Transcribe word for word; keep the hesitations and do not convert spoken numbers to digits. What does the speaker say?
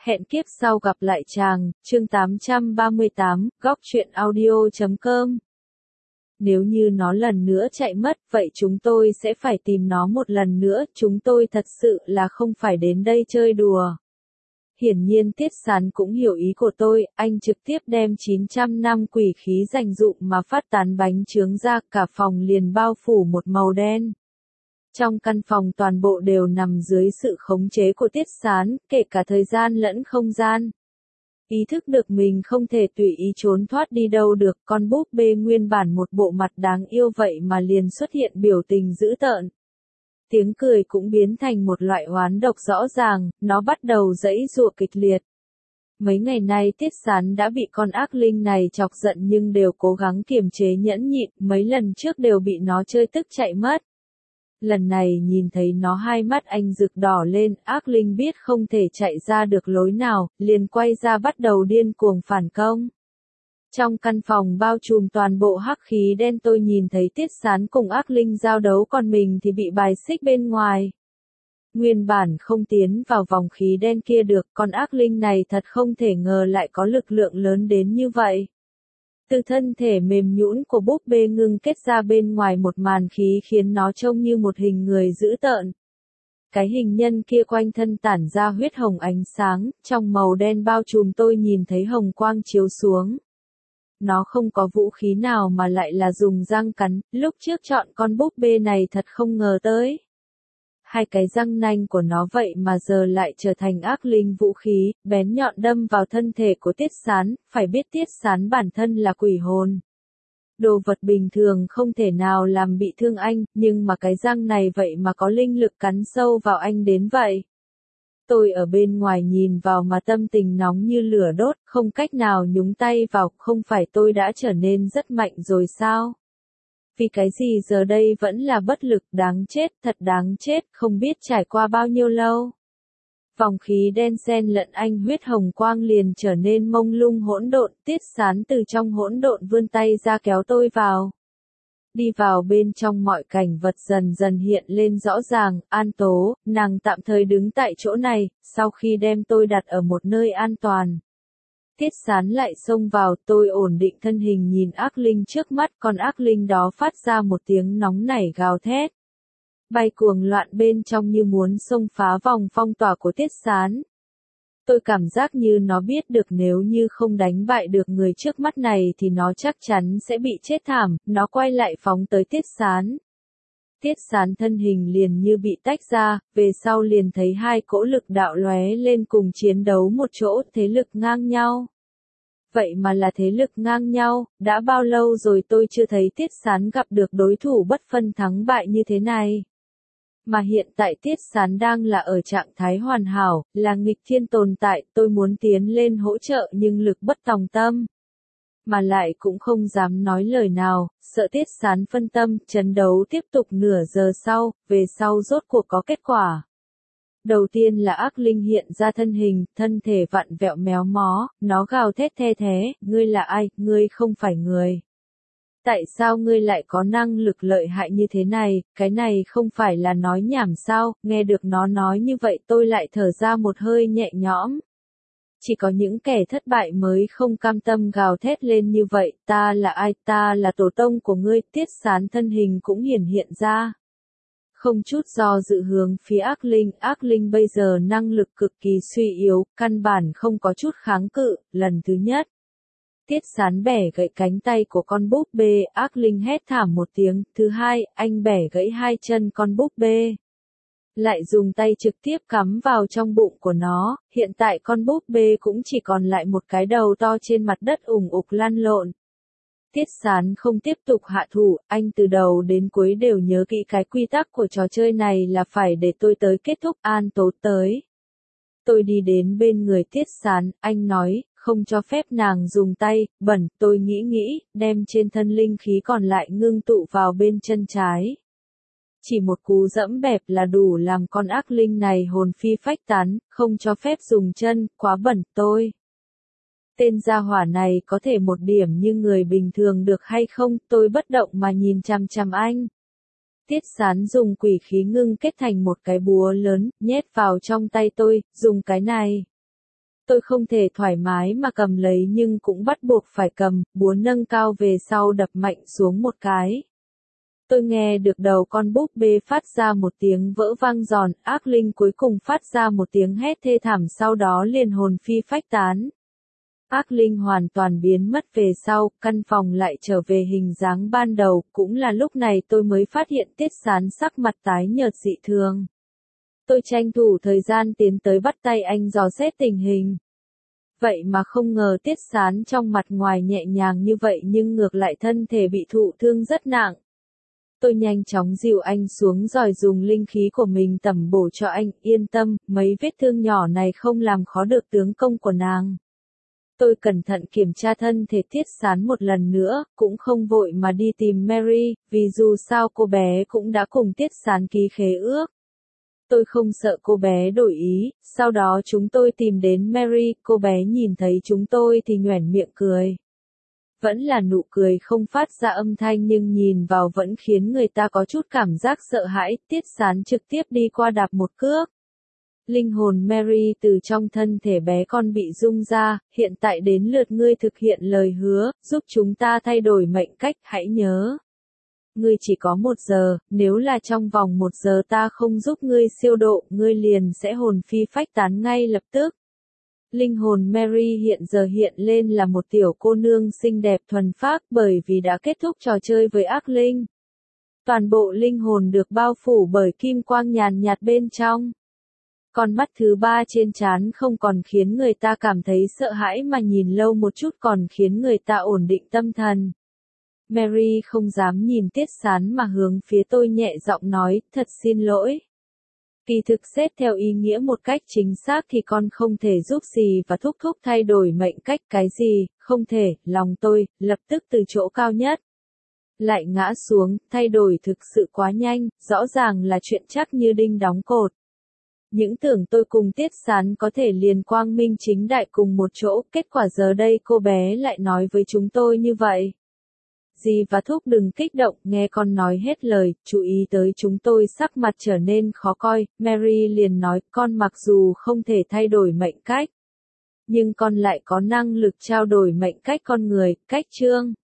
Hẹn kiếp sau gặp lại chàng, chương tám trăm ba mươi tám, góc truyện audio chấm com. Nếu như nó lần nữa chạy mất, vậy chúng tôi sẽ phải tìm nó một lần nữa, chúng tôi thật sự là không phải đến đây chơi đùa. Hiển nhiên Tiết Sán cũng hiểu ý của tôi, anh trực tiếp đem chín trăm năm quỷ khí dành dụm mà phát tán bánh chướng ra, cả phòng liền bao phủ một màu đen. Trong căn phòng toàn bộ đều nằm dưới sự khống chế của Tiết Sán, kể cả thời gian lẫn không gian. Ý thức được mình không thể tùy ý trốn thoát đi đâu được, con búp bê nguyên bản một bộ mặt đáng yêu vậy mà liền xuất hiện biểu tình dữ tợn. Tiếng cười cũng biến thành một loại oán độc rõ ràng, nó bắt đầu giãy giụa kịch liệt. Mấy ngày nay Tiết Sán đã bị con ác linh này chọc giận nhưng đều cố gắng kiềm chế nhẫn nhịn, mấy lần trước đều bị nó chơi tức chạy mất. Lần này nhìn thấy nó hai mắt anh rực đỏ lên, ác linh biết không thể chạy ra được lối nào, liền quay ra bắt đầu điên cuồng phản công. Trong căn phòng bao trùm toàn bộ hắc khí đen, tôi nhìn thấy Tiết Sán cùng ác linh giao đấu, còn mình thì bị bài xích bên ngoài. Nguyên bản không tiến vào vòng khí đen kia được, con ác linh này thật không thể ngờ lại có lực lượng lớn đến như vậy. Từ thân thể mềm nhũn của búp bê ngưng kết ra bên ngoài một màn khí khiến nó trông như một hình người dữ tợn. Cái hình nhân kia quanh thân tản ra huyết hồng ánh sáng, trong màu đen bao trùm tôi nhìn thấy hồng quang chiếu xuống. Nó không có vũ khí nào mà lại là dùng răng cắn, lúc trước chọn con búp bê này thật không ngờ tới. Hai cái răng nanh của nó vậy mà giờ lại trở thành ác linh vũ khí, bén nhọn đâm vào thân thể của Tiết Sán, phải biết Tiết Sán bản thân là quỷ hồn. Đồ vật bình thường không thể nào làm bị thương anh, nhưng mà cái răng này vậy mà có linh lực cắn sâu vào anh đến vậy. Tôi ở bên ngoài nhìn vào mà tâm tình nóng như lửa đốt, không cách nào nhúng tay vào, không phải tôi đã trở nên rất mạnh rồi sao? Vì cái gì giờ đây vẫn là bất lực, đáng chết, thật đáng chết, không biết trải qua bao nhiêu lâu. Vòng khí đen xen lẫn anh huyết hồng quang liền trở nên mông lung hỗn độn, Tiết Sán từ trong hỗn độn vươn tay ra kéo tôi vào. Đi vào bên trong mọi cảnh vật dần dần hiện lên rõ ràng, An Tố, nàng tạm thời đứng tại chỗ này, sau khi đem tôi đặt ở một nơi an toàn. Tiết Sán lại xông vào, tôi ổn định thân hình nhìn ác linh trước mắt, còn ác linh đó phát ra một tiếng nóng nảy gào thét. Bay cuồng loạn bên trong như muốn xông phá vòng phong tỏa của Tiết Sán. Tôi cảm giác như nó biết được nếu như không đánh bại được người trước mắt này thì nó chắc chắn sẽ bị chết thảm, nó quay lại phóng tới Tiết Sán. Tiết Sán thân hình liền như bị tách ra, về sau liền thấy hai cỗ lực đạo lóe lên cùng chiến đấu một chỗ, thế lực ngang nhau. Vậy mà là thế lực ngang nhau, đã bao lâu rồi tôi chưa thấy Tiết Sán gặp được đối thủ bất phân thắng bại như thế này. Mà hiện tại Tiết Sán đang là ở trạng thái hoàn hảo, là nghịch thiên tồn tại, tôi muốn tiến lên hỗ trợ nhưng lực bất tòng tâm. Mà lại cũng không dám nói lời nào, sợ Tiết Sán phân tâm, trận đấu tiếp tục nửa giờ sau, về sau rốt cuộc có kết quả. Đầu tiên là ác linh hiện ra thân hình, thân thể vặn vẹo méo mó, nó gào thét the thé, ngươi là ai, ngươi không phải người. Tại sao ngươi lại có năng lực lợi hại như thế này, cái này không phải là nói nhảm sao, nghe được nó nói như vậy tôi lại thở ra một hơi nhẹ nhõm. Chỉ có những kẻ thất bại mới không cam tâm gào thét lên như vậy, ta là ai, ta là tổ tông của ngươi, Tiết Sán thân hình cũng hiển hiện ra. Không chút do dự hướng phía ác linh, ác linh bây giờ năng lực cực kỳ suy yếu, căn bản không có chút kháng cự, lần thứ nhất. Tiết Sán bẻ gãy cánh tay của con búp bê, ác linh hét thảm một tiếng, thứ hai, anh bẻ gãy hai chân con búp bê. Lại dùng tay trực tiếp cắm vào trong bụng của nó, hiện tại con búp bê cũng chỉ còn lại một cái đầu to trên mặt đất ủng ục lăn lộn. Tiết Sán không tiếp tục hạ thủ, anh từ đầu đến cuối đều nhớ kỹ cái quy tắc của trò chơi này là phải để tôi tới kết thúc, An Tố tới. Tôi đi đến bên người Tiết Sán, anh nói, không cho phép nàng dùng tay, bẩn, tôi nghĩ nghĩ, đem trên thân linh khí còn lại ngưng tụ vào bên chân trái. Chỉ một cú dẫm bẹp là đủ làm con ác linh này hồn phi phách tán, không cho phép dùng chân, quá bẩn, tôi. Tên gia hỏa này có thể một điểm như người bình thường được hay không, tôi bất động mà nhìn chằm chằm anh. Tiết Sán dùng quỷ khí ngưng kết thành một cái búa lớn, nhét vào trong tay tôi, dùng cái này. Tôi không thể thoải mái mà cầm lấy nhưng cũng bắt buộc phải cầm, búa nâng cao về sau đập mạnh xuống một cái. Tôi nghe được đầu con búp bê phát ra một tiếng vỡ vang giòn, ác linh cuối cùng phát ra một tiếng hét thê thảm sau đó liền hồn phi phách tán. Ác linh hoàn toàn biến mất về sau, căn phòng lại trở về hình dáng ban đầu, cũng là lúc này tôi mới phát hiện Tiết Sán sắc mặt tái nhợt dị thường. Tôi tranh thủ thời gian tiến tới bắt tay anh dò xét tình hình. Vậy mà không ngờ Tiết Sán trong mặt ngoài nhẹ nhàng như vậy nhưng ngược lại thân thể bị thụ thương rất nặng. Tôi nhanh chóng dìu anh xuống rồi dùng linh khí của mình tẩm bổ cho anh, yên tâm, mấy vết thương nhỏ này không làm khó được tướng công của nàng. Tôi cẩn thận kiểm tra thân thể Tiết Sán một lần nữa, cũng không vội mà đi tìm Mary, vì dù sao cô bé cũng đã cùng Tiết Sán ký khế ước. Tôi không sợ cô bé đổi ý, sau đó chúng tôi tìm đến Mary, cô bé nhìn thấy chúng tôi thì nhoẻn miệng cười. Vẫn là nụ cười không phát ra âm thanh nhưng nhìn vào vẫn khiến người ta có chút cảm giác sợ hãi, Tiết Sán trực tiếp đi qua đạp một cước. Linh hồn Mary từ trong thân thể bé con bị rung ra, hiện tại đến lượt ngươi thực hiện lời hứa, giúp chúng ta thay đổi mệnh cách, hãy nhớ. Ngươi chỉ có một giờ, nếu là trong vòng một giờ ta không giúp ngươi siêu độ, ngươi liền sẽ hồn phi phách tán ngay lập tức. Linh hồn Mary hiện giờ hiện lên là một tiểu cô nương xinh đẹp thuần phác bởi vì đã kết thúc trò chơi với ác linh. Toàn bộ linh hồn được bao phủ bởi kim quang nhàn nhạt bên trong. Con mắt thứ ba trên trán không còn khiến người ta cảm thấy sợ hãi mà nhìn lâu một chút còn khiến người ta ổn định tâm thần. Mary không dám nhìn Tiết Sán mà hướng phía tôi nhẹ giọng nói, thật xin lỗi. Kỳ thực xét theo ý nghĩa một cách chính xác thì con không thể giúp gì và thúc thúc thay đổi mệnh cách cái gì, không thể, lòng tôi, lập tức từ chỗ cao nhất. Lại ngã xuống, thay đổi thực sự quá nhanh, rõ ràng là chuyện chắc như đinh đóng cột. Những tưởng tôi cùng Tiết Sán có thể liền quang minh chính đại cùng một chỗ, kết quả giờ đây cô bé lại nói với chúng tôi như vậy. Dì và thúc đừng kích động, nghe con nói hết lời, chú ý tới chúng tôi sắc mặt trở nên khó coi, Mary liền nói, con mặc dù không thể thay đổi mệnh cách. Nhưng con lại có năng lực trao đổi mệnh cách con người, cách chương.